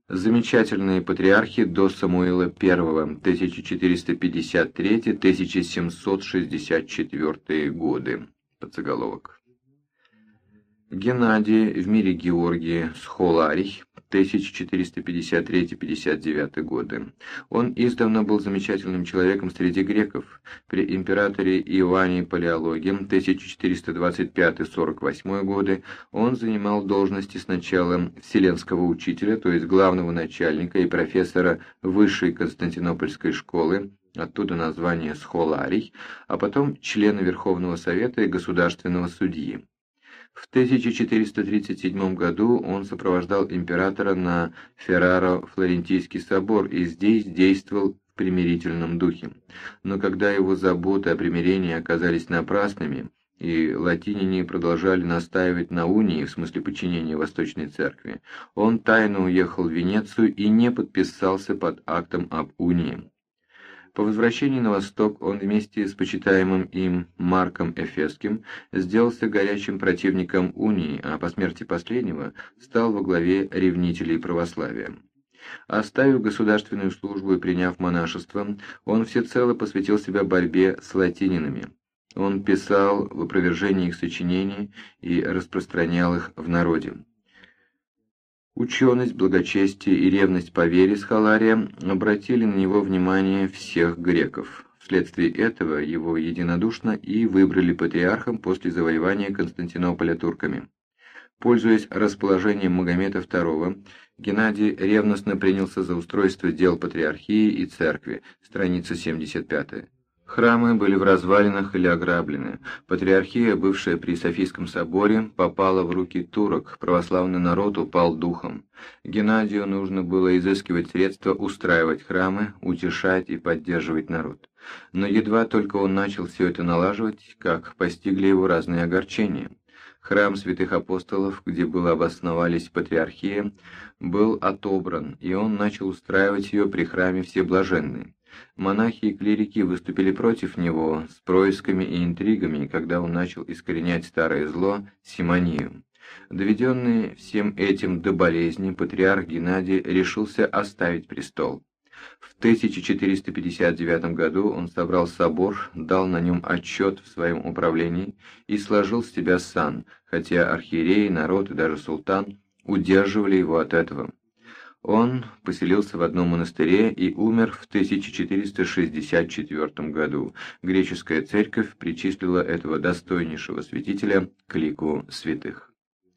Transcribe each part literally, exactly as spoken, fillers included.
Замечательные патриархи до Самуила I, тысяча четыреста пятьдесят третий — тысяча семьсот шестьдесят четвёртый годы. Подзаголовок. Геннадий в мире Георгии Схоларий, тысяча четыреста пятьдесят третий — пятьдесят девятый годы. Он издавна был замечательным человеком среди греков. При императоре Иоанне Палеологе, тысяча четыреста двадцать пятый — сорок восьмой годы, он занимал должности сначала вселенского учителя, то есть главного начальника и профессора высшей Константинопольской школы, оттуда название Схоларий, а потом члена Верховного Совета и государственного судьи. В тысяча четыреста тридцать седьмом году он сопровождал императора на Ферраро-Флорентийский собор и здесь действовал в примирительном духе. Но когда его заботы о примирении оказались напрасными, и латиняне продолжали настаивать на унии, в смысле подчинения Восточной Церкви, он тайно уехал в Венецию и не подписался под актом об унии. По возвращении на восток он вместе с почитаемым им Марком Эфесским сделался горячим противником унии, а по смерти последнего стал во главе ревнителей православия. Оставив государственную службу и приняв монашество, он всецело посвятил себя борьбе с латининами. Он писал в опровержении их сочинений и распространял их в народе. Ученость, благочестие и ревность по вере Схолария обратили на него внимание всех греков. Вследствие этого его единодушно и выбрали патриархом после завоевания Константинополя турками. Пользуясь расположением Магомета второго, Геннадий ревностно принялся за устройство дел патриархии и церкви, страница семьдесят пятая. Храмы были в развалинах или ограблены. Патриархия, бывшая при Софийском соборе, попала в руки турок, православный народ упал духом. Геннадию нужно было изыскивать средства устраивать храмы, утешать и поддерживать народ. Но едва только он начал все это налаживать, как постигли его разные огорчения. Храм святых апостолов, где было обосновались патриархия, был отобран, и он начал устраивать ее при храме Всеблаженной. Монахи и клирики выступили против него с происками и интригами, когда он начал искоренять старое зло симонию. Доведенный всем этим до болезни, патриарх Геннадий решился оставить престол. В тысяча четыреста пятьдесят девятом году он собрал собор, дал на нем отчет в своем управлении и сложил с себя сан, хотя архиереи, народ и даже султан удерживали его от этого. Он поселился в одном монастыре и умер в тысяча четыреста шестьдесят четвёртом году. Греческая церковь причислила этого достойнейшего святителя к лику святых.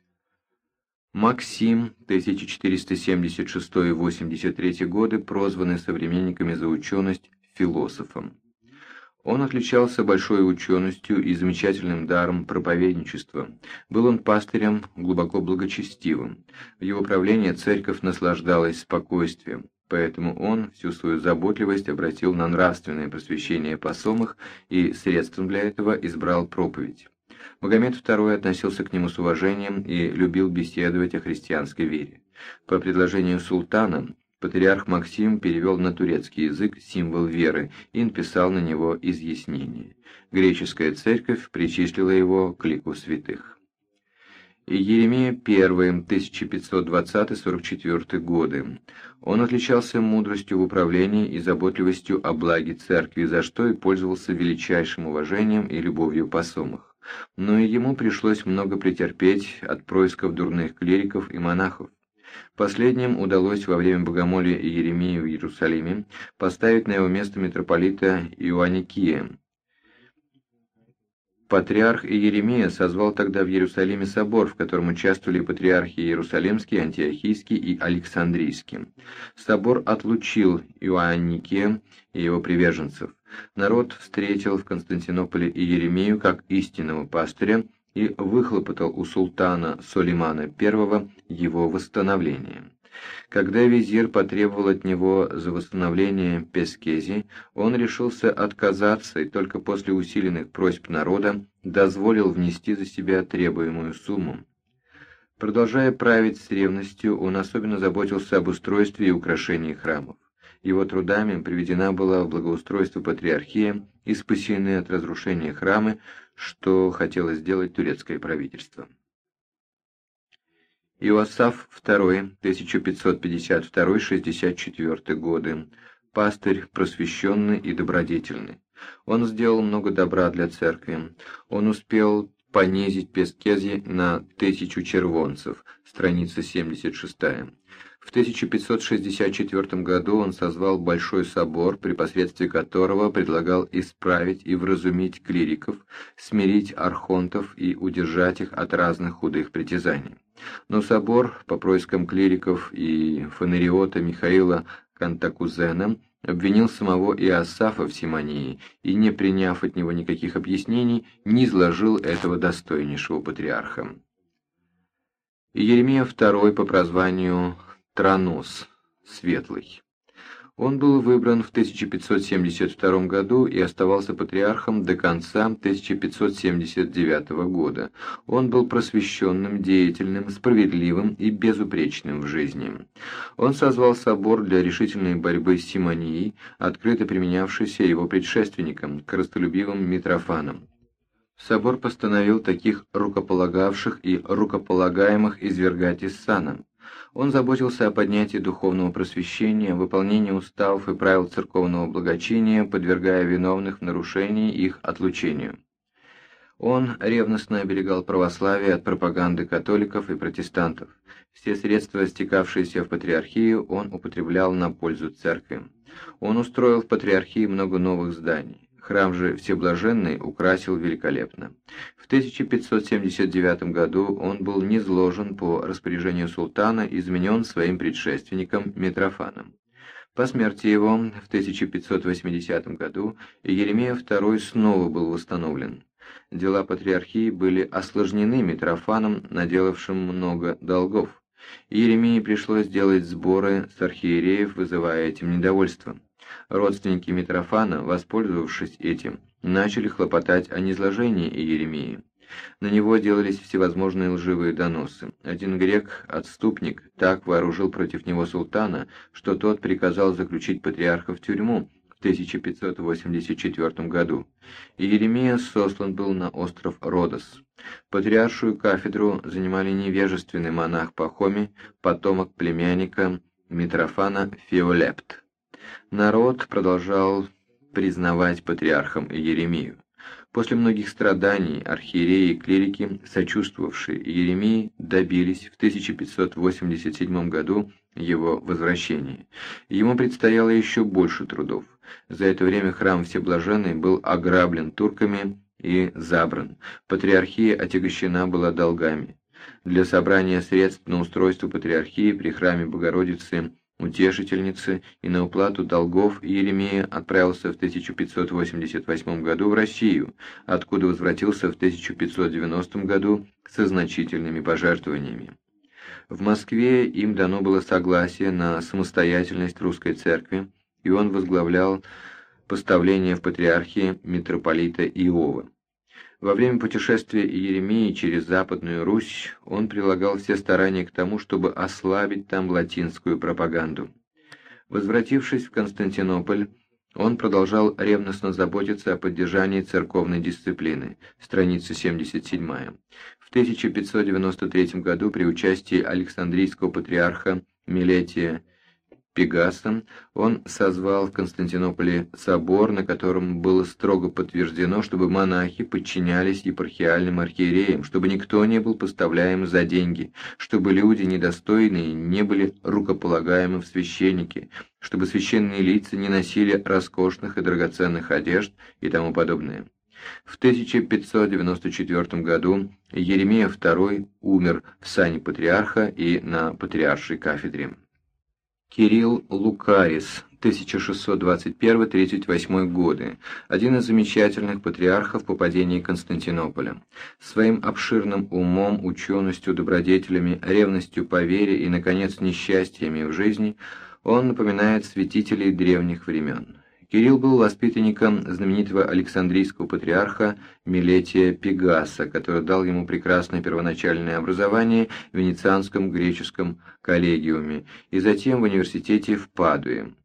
Максим, тысяча четыреста семьдесят шестой — восемьдесят третий годы, прозванный современниками за ученость философом. Он отличался большой ученостью и замечательным даром проповедничества. Был он пастырем глубоко благочестивым. В его правлении церковь наслаждалась спокойствием, поэтому он всю свою заботливость обратил на нравственное просвещение посомых и средством для этого избрал проповедь. Магомед второй относился к нему с уважением и любил беседовать о христианской вере. По предложению султана патриарх Максим перевел на турецкий язык символ веры и написал на него изъяснение. Греческая церковь причислила его к лику святых. Иеремия I, тысяча пятьсот двадцатый — сорок четвёртый годы. Он отличался мудростью в управлении и заботливостью о благе церкви, за что и пользовался величайшим уважением и любовью посомых. Но и ему пришлось много претерпеть от происков дурных клириков и монахов. Последним удалось во время богомолия Иеремии в Иерусалиме поставить на его место митрополита Иоанникия. Патриарх Иеремия созвал тогда в Иерусалиме собор, в котором участвовали патриархи Иерусалимский, Антиохийский и Александрийский. Собор отлучил Иоанникия и его приверженцев. Народ встретил в Константинополе Иеремию как истинного пастыря и выхлопотал у султана Сулеймана I его восстановление. Когда визирь потребовал от него за восстановление Пескези, он решился отказаться и только после усиленных просьб народа дозволил внести за себя требуемую сумму. Продолжая править с ревностью, он особенно заботился об устройстве и украшении храмов. Его трудами приведена была в благоустройство патриархия и спасены от разрушения храмы, что хотело сделать турецкое правительство. Иосаф второй, тысяча пятьсот пятьдесят второй — шестьдесят четвёртый годы, пастырь просвещенный и добродетельный. Он сделал много добра для церкви. Он успел понизить Пескезье на тысячу червонцев, страница семьдесят шестая. В тысяча пятьсот шестьдесят четвёртом году он созвал Большой собор, при посредстве которого предлагал исправить и вразумить клириков, смирить архонтов и удержать их от разных худых притязаний. Но собор по проискам клириков и фонариота Михаила Кантакузена обвинил самого Иосафа в симонии и, не приняв от него никаких объяснений, не изложил этого достойнейшего патриарха. Иеремия второй по прозванию Транос, Светлый. Он был выбран в тысяча пятьсот семьдесят втором году и оставался патриархом до конца тысяча пятьсот семьдесят девятого года. Он был просвещенным, деятельным, справедливым и безупречным в жизни. Он созвал собор для решительной борьбы с симонией, открыто применявшейся его предшественником, корыстолюбивым Митрофаном. Собор постановил таких рукополагавших и рукополагаемых извергать из сана. Он заботился о поднятии духовного просвещения, выполнении уставов и правил церковного благочиния, подвергая виновных в нарушении их отлучению. Он ревностно оберегал православие от пропаганды католиков и протестантов. Все средства, стекавшиеся в патриархию, он употреблял на пользу церкви. Он устроил в патриархии много новых зданий. Храм же Всеблаженный украсил великолепно. В тысяча пятьсот семьдесят девятом году он был низложен по распоряжению султана и изменен своим предшественником Митрофаном. По смерти его в тысяча пятьсот восьмидесятом году Иеремия второй снова был восстановлен. Дела патриархии были осложнены Митрофаном, наделавшим много долгов. Иеремии пришлось делать сборы с архиереев, вызывая этим недовольство. Родственники Митрофана, воспользовавшись этим, начали хлопотать о низложении Иеремии. На него делались всевозможные лживые доносы. Один грек, отступник, так вооружил против него султана, что тот приказал заключить патриарха в тюрьму в тысяча пятьсот восемьдесят четвёртом году. Иеремия сослан был на остров Родос. Патриаршую кафедру занимали невежественный монах Пахомий, потомок племянника Митрофана Феолепт. Народ продолжал признавать патриархом Иеремию. После многих страданий архиереи и клирики, сочувствовавшие Иеремии, добились в тысяча пятьсот восемьдесят седьмом году его возвращения. Ему предстояло еще больше трудов. За это время храм Всеблаженный был ограблен турками и забран. Патриархия отягощена была долгами. Для собрания средств на устройство патриархии при храме Богородицы Утешительницы и на уплату долгов Иеремия отправился в тысяча пятьсот восемьдесят восьмом году в Россию, откуда возвратился в тысяча пятьсот девяностом году со значительными пожертвованиями. В Москве им дано было согласие на самостоятельность русской церкви, и он возглавлял поставление в патриархии митрополита Иова. Во время путешествия Иеремии через Западную Русь он прилагал все старания к тому, чтобы ослабить там латинскую пропаганду. Возвратившись в Константинополь, он продолжал ревностно заботиться о поддержании церковной дисциплины, страница семьдесят седьмая. В тысяча пятьсот девяносто третьем году при участии Александрийского патриарха Милетия Пегаса он созвал в Константинополе собор, на котором было строго подтверждено, чтобы монахи подчинялись епархиальным архиереям, чтобы никто не был поставляем за деньги, чтобы люди недостойные не были рукополагаемы в священники, чтобы священные лица не носили роскошных и драгоценных одежд и тому подобное. В тысяча пятьсот девяносто четвёртом году Иеремия второй умер в сане патриарха и на патриаршей кафедре. Кирилл Лукарис, тысяча шестьсот двадцать первый — тридцать восьмой годы, один из замечательных патриархов по падении Константинополя. Своим обширным умом, ученостью, добродетелями, ревностью по вере и, наконец, несчастьями в жизни он напоминает святителей древних времен. Кирилл был воспитанником знаменитого Александрийского патриарха Милетия Пегаса, который дал ему прекрасное первоначальное образование в Венецианском греческом коллегиуме и затем в университете в Падуе.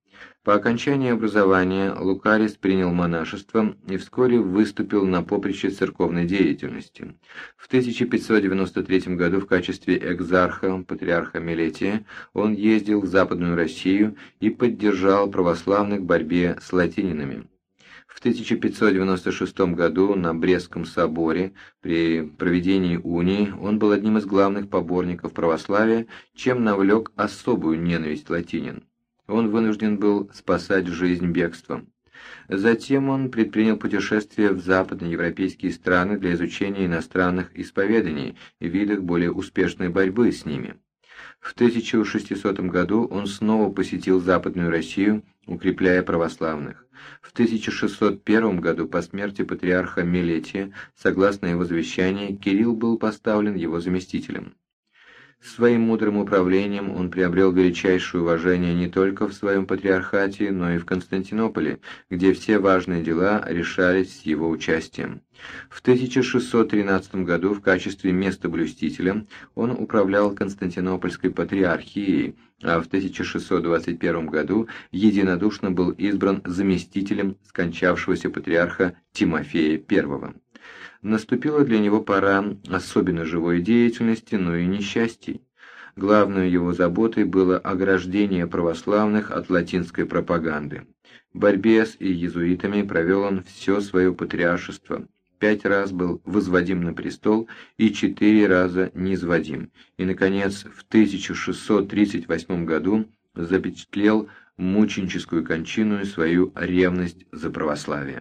По окончании образования Лукарис принял монашество и вскоре выступил на поприще церковной деятельности. В тысяча пятьсот девяносто третьем году в качестве экзарха, патриарха Милетия, он ездил в Западную Россию и поддержал православных в борьбе с латининами. В тысяча пятьсот девяносто шестом году на Брестском соборе при проведении унии он был одним из главных поборников православия, чем навлек особую ненависть латинин. Он вынужден был спасать жизнь бегством. Затем он предпринял путешествие в западноевропейские страны для изучения иностранных исповеданий и видах более успешной борьбы с ними. В тысяча шестисотом году он снова посетил Западную Россию, укрепляя православных. В тысяча шестьсот первом году по смерти патриарха Милетия, согласно его завещанию, Кирилл был поставлен его заместителем. Своим мудрым управлением он приобрел величайшее уважение не только в своем патриархате, но и в Константинополе, где все важные дела решались с его участием. В тысяча шестьсот тринадцатом году в качестве местоблюстителя он управлял Константинопольской патриархией, а в тысяча шестьсот двадцать первом году единодушно был избран заместителем скончавшегося патриарха Тимофея I. Наступила для него пора особенно живой деятельности, но и несчастий. Главной его заботой было ограждение православных от латинской пропаганды. В борьбе с иезуитами провел он все свое патриаршество. Пять раз был возводим на престол и четыре раза низводим. И, наконец, в тысяча шестьсот тридцать восьмом году запечатлел мученическую кончину и свою ревность за православие.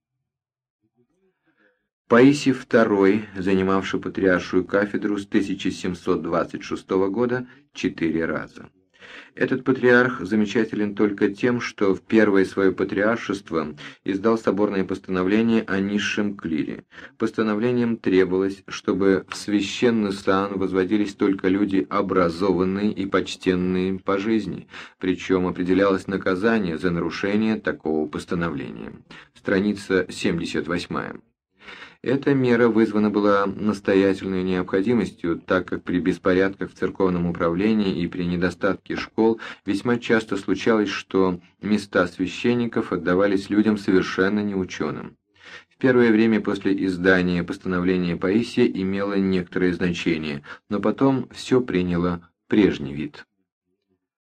Паисий второй, занимавший патриаршую кафедру с тысяча семьсот двадцать шестого года, четыре раза. Этот патриарх замечателен только тем, что в первое свое патриаршество издал соборное постановление о низшем клире. Постановлением требовалось, чтобы в священный сан возводились только люди образованные и почтенные по жизни, причем определялось наказание за нарушение такого постановления. Страница семьдесят восьмая. Эта мера вызвана была настоятельной необходимостью, так как при беспорядках в церковном управлении и при недостатке школ весьма часто случалось, что места священников отдавались людям совершенно неученым. В первое время после издания постановления Паисия имело некоторое значение, но потом все приняло прежний вид.